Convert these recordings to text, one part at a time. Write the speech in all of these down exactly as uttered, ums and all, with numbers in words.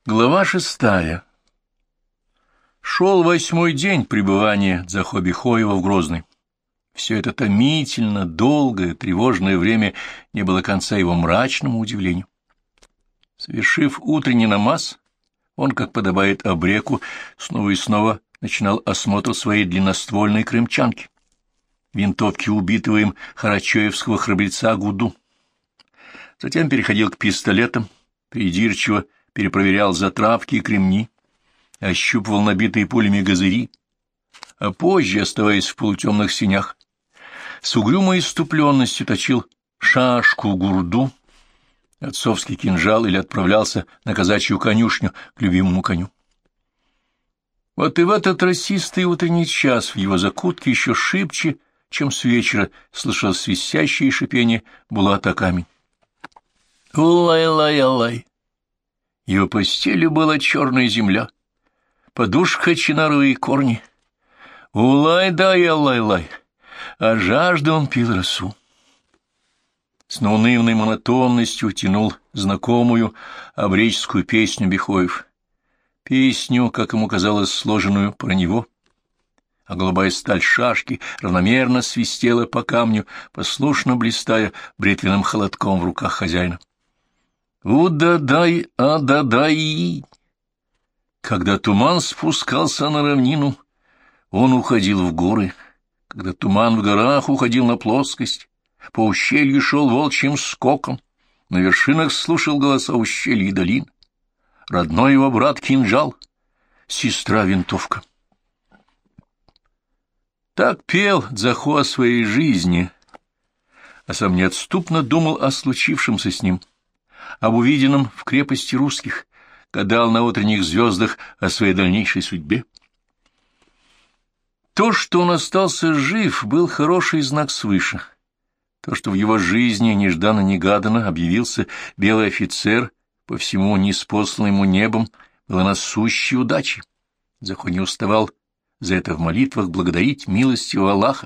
Глава шестая. Шел восьмой день пребывания Дзахо-Бихоева в Грозной. Все это томительно, долгое, тревожное время не было конца его мрачному удивлению. Совершив утренний намаз, он, как подобает обреку, снова и снова начинал осмотр своей длинноствольной крымчанки, винтовки убитого им харачоевского храбреца Гуду. Затем переходил к пистолетам, придирчиво перепроверял затравки и кремни, ощупывал набитые пулями газыри, а позже, оставаясь в полутемных синях, с угрюмой иступленностью точил шашку-гурду, отцовский кинжал, или отправлялся на казачью конюшню к любимому коню. Вот и в этот росистый утренний час в его закутке еще шибче, чем с вечера, слышал свистящее шипение булата камень. Улай-лай-алай! Его постелью была черная земля, подушка чинаровые корни. Улай-дай-алай-лай! А жажда он пил росу. С наунывной монотонностью тянул знакомую обреческую песню Бихоев. Песню, как ему казалось, сложенную про него, а голубая сталь шашки равномерно свистела по камню, послушно блистая бритвенным холодком в руках хозяина. У-да-дай, а-да-дай! Когда туман спускался на равнину, он уходил в горы. Когда туман в горах уходил на плоскость, по ущелью шел волчьим скоком, на вершинах слушал голоса ущелья и долин. Родной его брат кинжал, сестра винтовка. Так пел Дзахо о своей жизни, а сам неотступно думал о случившемся с ним, об увиденном в крепости русских, гадал на утренних звездах о своей дальнейшей судьбе. То, что он остался жив, был хороший знак свыше. То, что в его жизни нежданно-негаданно объявился белый офицер, по всему ниспосланному ему небом, было насущей удачей. Дзахо не уставал за это в молитвах благодарить милостивого Аллаха.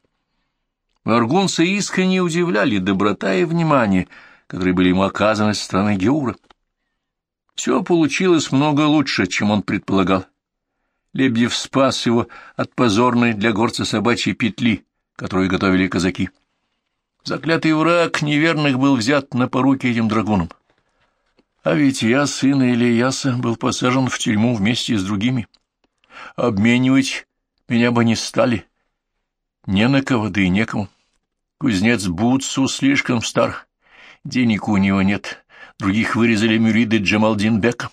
Аргунцы искренне удивляли доброта и внимание, которые были ему оказаны со стороны Геура. Все получилось много лучше, чем он предполагал. Лебедев спас его от позорной для горца собачьей петли, которую готовили казаки. Заклятый враг неверных был взят на поруки этим драгуном. А ведь я, сын Ильяса, был посажен в тюрьму вместе с другими. Обменивать меня бы не стали. Не на кого, да и некому. Кузнец Буцу слишком стар. Денег у него нет. Других вырезали мюриды Джамалдин-бека.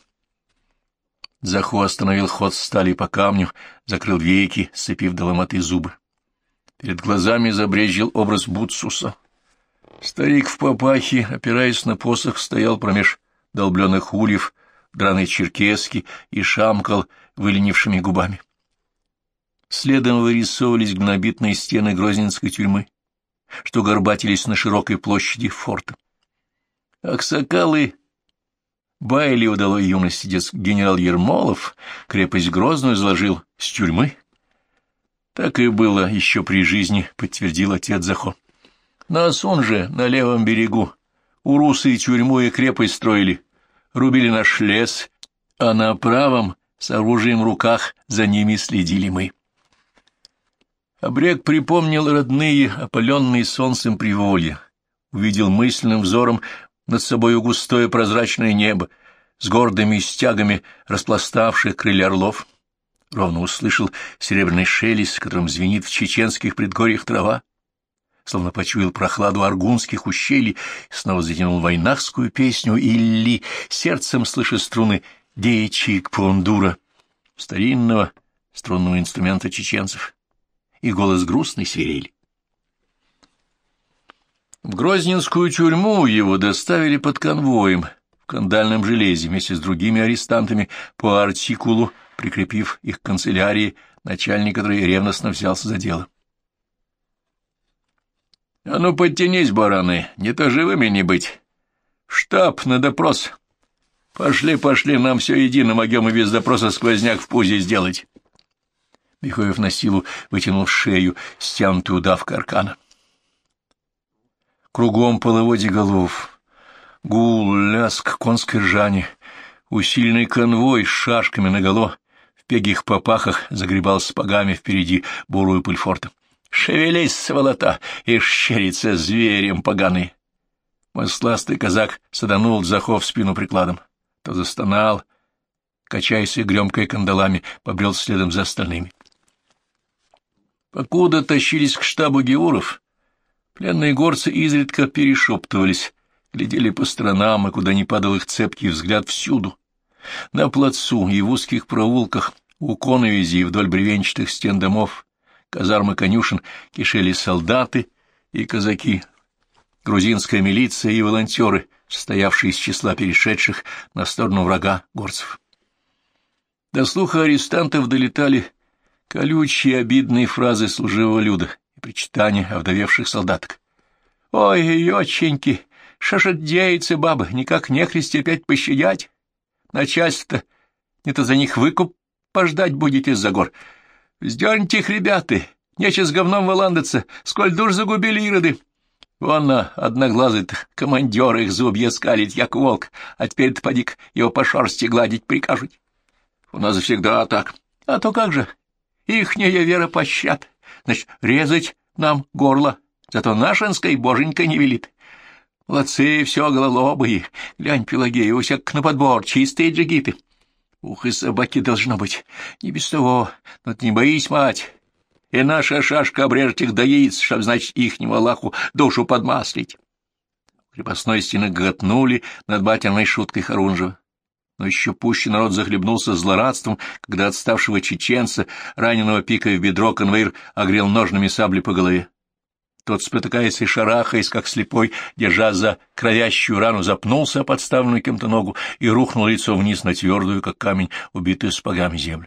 Дзахо остановил ход стали по камню, закрыл веки, сцепив до ломоты зубы. Перед глазами забрезжил образ Буцуса. Старик в папахе, опираясь на посох, стоял промеж долбленных ульев, драной черкески и шамкал выленившими губами. Следом вырисовывались гнобитные стены грозненской тюрьмы, что горбатились на широкой площади форта. Аксакалы Байли удалой юности дескать, генерал Ермолов крепость Грозную изложил с тюрьмы. Так и было еще при жизни, подтвердил отец Дзахо. Нас он же на левом берегу урусы и тюрьму и крепость строили, рубили наш лес, а на правом с оружием в руках за ними следили мы. Обрек припомнил родные, опаленные солнцем приволья, увидел мысленным взором над собою густое прозрачное небо, с гордыми стягами распластавших крылья орлов. Ровно услышал серебряный шелест, которым звенит в чеченских предгорьях трава, словно почуял прохладу аргунских ущелий, снова затянул войнахскую песню или сердцем слыша струны дечик пондура, старинного струнного инструмента чеченцев, и голос грустной свирели. В Грозненскую тюрьму его доставили под конвоем в кандальном железе вместе с другими арестантами по артикулу, прикрепив их к канцелярии, начальник которой ревностно взялся за дело. — А ну, подтянись, бараны, не то живыми не быть. Штаб на допрос. Пошли, пошли, нам все едино, могем и без допроса сквозняк в пузе сделать. Бихоев на силу вытянул шею, стянутую удавкой аркана. Кругом половодье голов, гул, лязг конской ржани, Усиленный конвой с шашками наголо в пегих попахах загребал сапогами впереди бурую пыль форта. «Шевелись, сволота, и щерится зверем поганый!» Масластый казак саданул Дзахо в спину прикладом. То застонал, качаясь и гремкой кандалами, побрел следом за остальными. Покуда тащились к штабу геуров, пленные горцы изредка перешептывались, глядели по сторонам, и куда ни падал их цепкий взгляд, всюду. На плацу и в узких проулках, у коновизи и вдоль бревенчатых стен домов, казармы конюшен кишели солдаты и казаки, грузинская милиция и волонтеры, состоявшие из числа перешедших на сторону врага горцев. До слуха арестантов долетали колючие обидные фразы служивого люда и причитания овдовевших солдаток. «Ой, ёченьки, шо ж деется, бабы, никак нехристи опять пощадять? Начальство-то не-то за них выкуп пождать будете за гор. Вздерните их, ребята, нече с говном выландаться, сколь душ загубили ироды. Вон на одноглазый-то командер их зубья скалит, як волк, а теперь-то поди-ка его по шерсти гладить прикажут. У нас всегда так. А то как же, ихняя вера пощад, значит, резать нам горло, зато нашинской боженька не велит. Молодцы, все гололобые, глянь, Пелагея, у всяк на подбор, чистые джигиты. Ух, и собаки должно быть, не без того, но ты не боись, мать, и наша шашка обрежет их до яиц, чтоб, значит, ихнему Аллаху душу подмаслить. В крепостной стены готнули над батерной шуткой Харунжева. Но еще пуще народ захлебнулся злорадством, когда отставшего чеченца, раненого пикой в бедро, конвоир огрел ножными сабли по голове. Тот, спотыкаясь и шарахаясь, как слепой, держа за кровящую рану, запнулся о подставленную кем-то ногу и рухнул лицо вниз на твердую, как камень, убитую сапогами землю.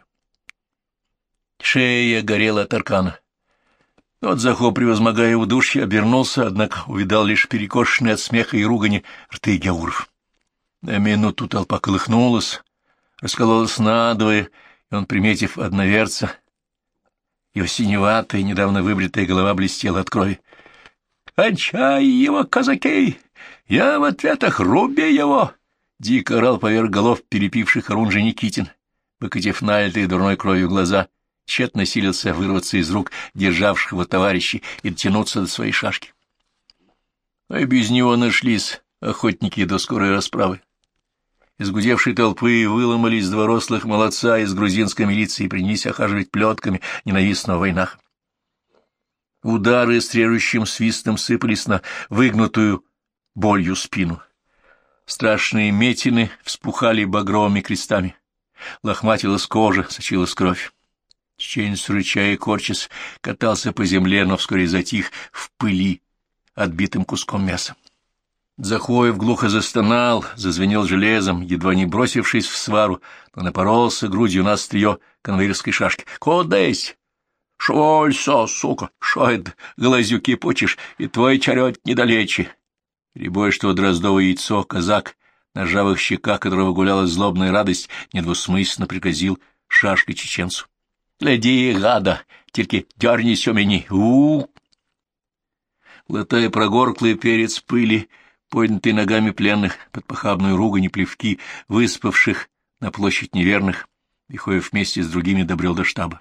Шея горела от аркана. Тот, Захо, превозмогая удушье, обернулся, однако увидал лишь перекошенные от смеха и ругани рты геуров. На минуту толпа колыхнулась, раскололась надвое, и он, приметив одноверца, его синеватая, недавно выбритая голова блестела от крови. «Кончай его, казаки! Я в ответах, руби его!» Дико орал поверх голов перепивших Харунжи Никитин, выкатив налитые дурной кровью глаза, тщетно силился вырваться из рук державших его товарищей и дотянуться до своей шашки. А и без него нашлись охотники до скорой расправы. Из гудевшей толпы выломались два рослых молодца из грузинской милиции и принялись охаживать плетками ненавистного войнаха. Удары с режущим свистом сыпались на выгнутую болью спину. Страшные метины вспухали багровыми крестами. Лохматилась кожа, сочилась кровь. Чеченец, рыча и корчась, катался по земле, но вскоре затих в пыли отбитым куском мяса. Захоев глухо застонал, зазвенел железом, едва не бросившись в свару, но напоролся грудью на острие конвоирской шашки. — Кодесь! Шволься, сука! Шо это, глазюки почешь, и твой черед недалече! Рябой, что дроздовое яйцо, казак, на ржавых щеках которого гуляла злобная радость, недвусмысленно пригрозил шашкой чеченцу. — Гляди, гада! Тільки дернись у меня! У-у-у! Латая прогорклый перец пыли, поднятые ногами пленных под похабную ругань и плевки, выспавших на площадь неверных, Вихоев вместе с другими добрел до штаба.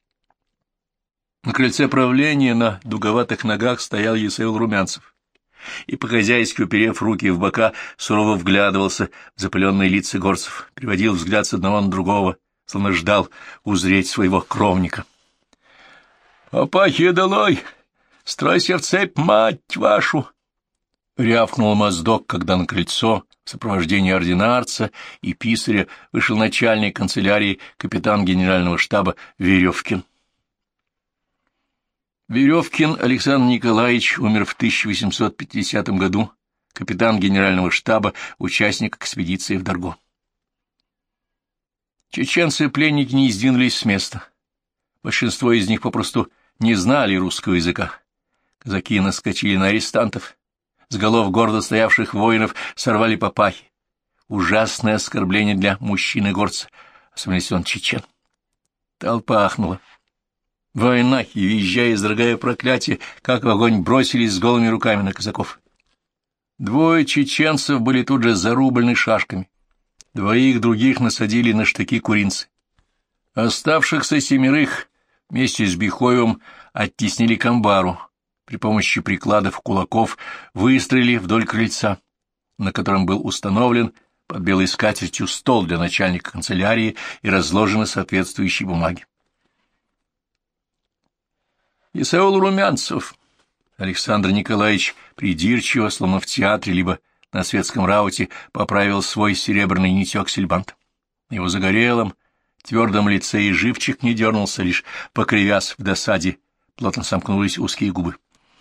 На крыльце правления на дуговатых ногах стоял Есаил Румянцев и, по-хозяйски уперев руки в бока, сурово вглядывался в запыленные лица горцев, переводил взгляд с одного на другого, словно ждал узреть своего кровника. — Опахи долой! Стройся в цепь, мать вашу! — рявкнул Моздок, когда на крыльцо в сопровождении ординарца и писаря вышел начальник канцелярии капитан генерального штаба Веревкин. Веревкин Александр Николаевич умер в тысяча восемьсот пятидесятом году, капитан генерального штаба, участник экспедиции в Дорго. Чеченцы-пленники не сдвинулись с места. Большинство из них попросту не знали русского языка. Казаки наскочили на арестантов. С голов гордо стоявших воинов сорвали папахи. Ужасное оскорбление для мужчины-горца, особенно если он чечен. Толпа ахнула. Войнахи, визжая и изрыгая проклятие, как в огонь бросились с голыми руками на казаков. Двое чеченцев были тут же зарублены шашками. Двоих других насадили на штыки куринцы. Оставшихся семерых вместе с Бихоевым оттеснили к амбару. При помощи прикладов кулаков выстроили вдоль крыльца, на котором был установлен под белой скатертью стол для начальника канцелярии и разложены соответствующие бумаги. Исаул Румянцев. Александр Николаевич придирчиво, словно в театре, либо на светском рауте, поправил свой серебряный нитек-сельбант. На его загорелом, твердом лице и живчик не дернулся, лишь покривясь в досаде, плотно сомкнулись узкие губы.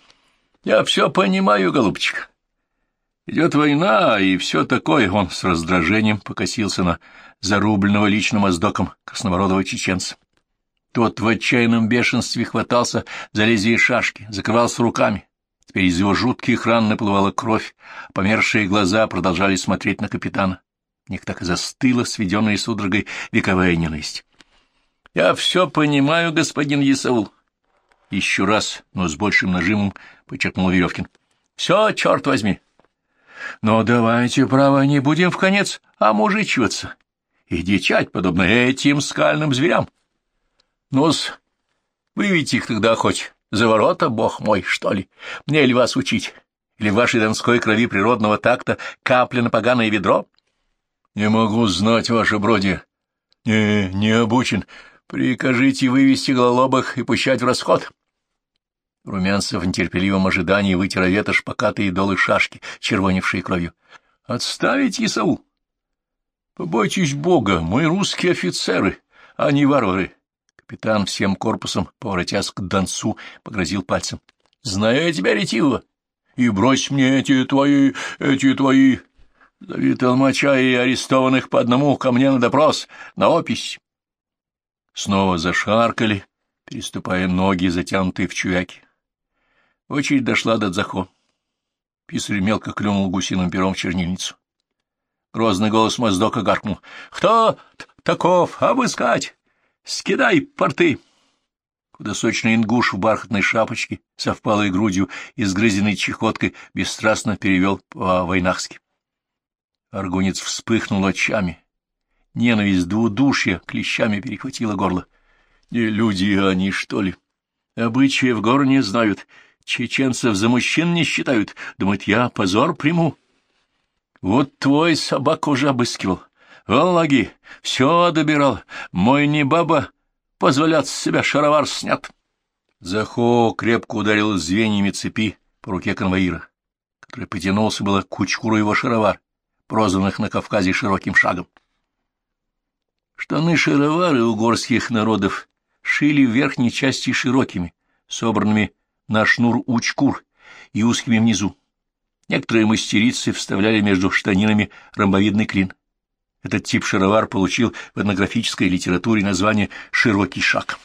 — Я все понимаю, голубчик. Идет война, и все такое. Он с раздражением покосился на зарубленного личным оздоком краснобородого чеченца. Тот в отчаянном бешенстве хватался за лезвие шашки, закрывался руками. Теперь из его жутких ран наплывала кровь, а помершие глаза продолжали смотреть на капитана. В них так и застыла, сведенная судорогой, вековая ненависть. — Я все понимаю, господин Исаул. Еще раз, но с большим нажимом, подчеркнул Веревкин. — Все, черт возьми. Но давайте, право, не будем вконец омужичиваться и дичать, подобно этим скальным зверям. Ну-с, выведите их тогда хоть за ворота, бог мой, что ли? Мне ли вас учить? Или в вашей донской крови природного такта капля на поганое ведро? Не могу знать, ваше бродие. Не, не обучен. Прикажите вывести гололобых и пущать в расход. Румянцев в нетерпеливом ожидании вытер о ветошь покатые долы шашки, червонившие кровью. — Отставить, Исаул! Побойтесь Бога, мы русские офицеры, а не варвары. Капитан всем корпусом, поворотясь к донцу, погрозил пальцем. — Знаю я тебя ретивого. И брось мне эти твои, эти твои... Зови толмача и арестованных по одному ко мне на допрос, на опись. Снова зашаркали, переступая ноги, затянутые в чувяки. Очередь дошла до Дзахо. Писарь мелко клюнул гусиным пером в чернильницу. Грозный голос Моздока гаркнул. — Кто таков? Обыскать! Скидай порты! Худосочный ингуш в бархатной шапочке, со впалой грудью и сгрызенной чехоткой, бесстрастно перевел по-войнахски. Аргунец вспыхнул очами. Ненависть до удушья клещами перехватила горло. Не люди они, что ли? Обычаи в гор не знают, чеченцев за мужчин не считают. Думают, я позор приму. Вот твой собак уже обыскивал. Валаги, все добирал. Мой не баба, позволят с себя шаровар снят. Захо крепко ударил звеньями цепи по руке конвоира, который потянулся было к кучкуру его шаровар, прозванных на Кавказе широким шагом. Штаны-шаровары у горских народов шили в верхней части широкими, собранными на шнур учкур и узкими внизу. Некоторые мастерицы вставляли между штанинами ромбовидный клин. Этот тип шаровар получил в этнографической литературе название «широкий шаг».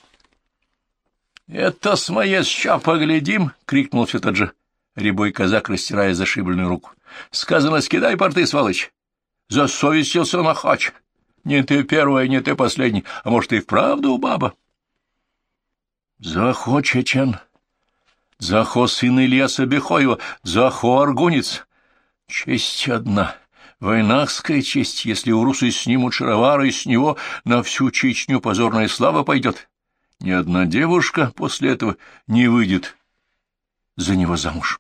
— Это с моей ща поглядим! — крикнул все тот же рябой казак, растирая зашибленную руку. — Сказано, скидай порты, сволочь! Засовестился на хач! Не ты первая, не ты последний, а может, и вправду баба? — Захо чечен! Захо сын Ильяса Бехоева! Захо аргунец! Честь одна! Войнахская честь, если урусы снимут шаровары, и с него на всю Чечню позорная слава пойдет. Ни одна девушка после этого не выйдет за него замуж.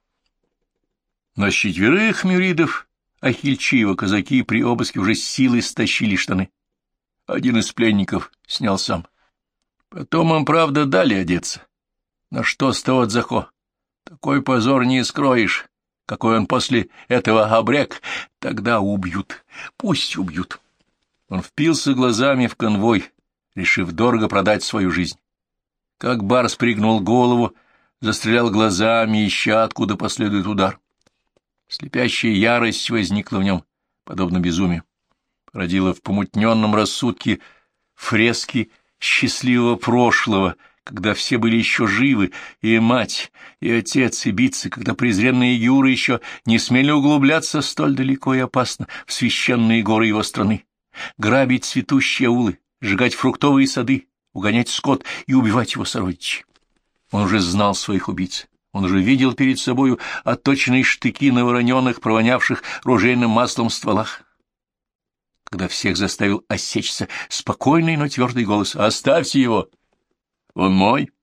На четверых мюридов Ахильчиева казаки при обыске уже с силой стащили штаны. Один из пленников снял сам. Потом им, правда, дали одеться. Но что с того Дзахо? Такой позор не скроешь. Какой он после этого обрек, тогда убьют. Пусть убьют. Он впился глазами в конвой, решив дорого продать свою жизнь. Как барс пригнул голову, застрелял глазами, ища, откуда последует удар. Слепящая ярость возникла в нем, подобно безумию. Породила в помутненном рассудке фрески счастливого прошлого, когда все были еще живы, и мать, и отец, и биться, когда презренные юры еще не смели углубляться столь далеко и опасно в священные горы его страны, грабить цветущие аулы, сжигать фруктовые сады, угонять скот и убивать его сородичей. Он уже знал своих убийц, он уже видел перед собою отточенные штыки на вороненных, провонявших ружейным маслом стволах. когда всех заставил осечься спокойный, но твердый голос: «Оставьте его! Он мой!»